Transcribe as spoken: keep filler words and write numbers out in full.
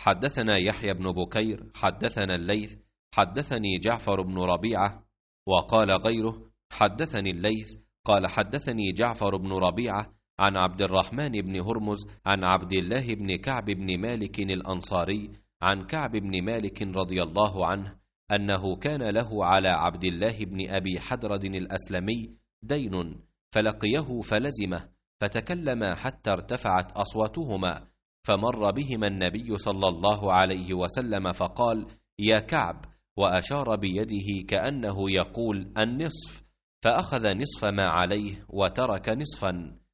حدثنا يحيى بن بكير حدثنا الليث حدثني جعفر بن ربيعة. وقال غيره حدثني الليث قال حدثني جعفر بن ربيعة عن عبد الرحمن بن هرمز عن عبد الله بن كعب بن مالك الأنصاري عن كعب بن مالك رضي الله عنه أنه كان له على عبد الله بن أبي حدرد الأسلمي دين، فلقيه فلزمه، فتكلما حتى ارتفعت أصواتهما، فمر بهما النبي صلى الله عليه وسلم فقال: يا كعب، وأشار بيده كأنه يقول النصف، فأخذ نصف ما عليه وترك نصفا.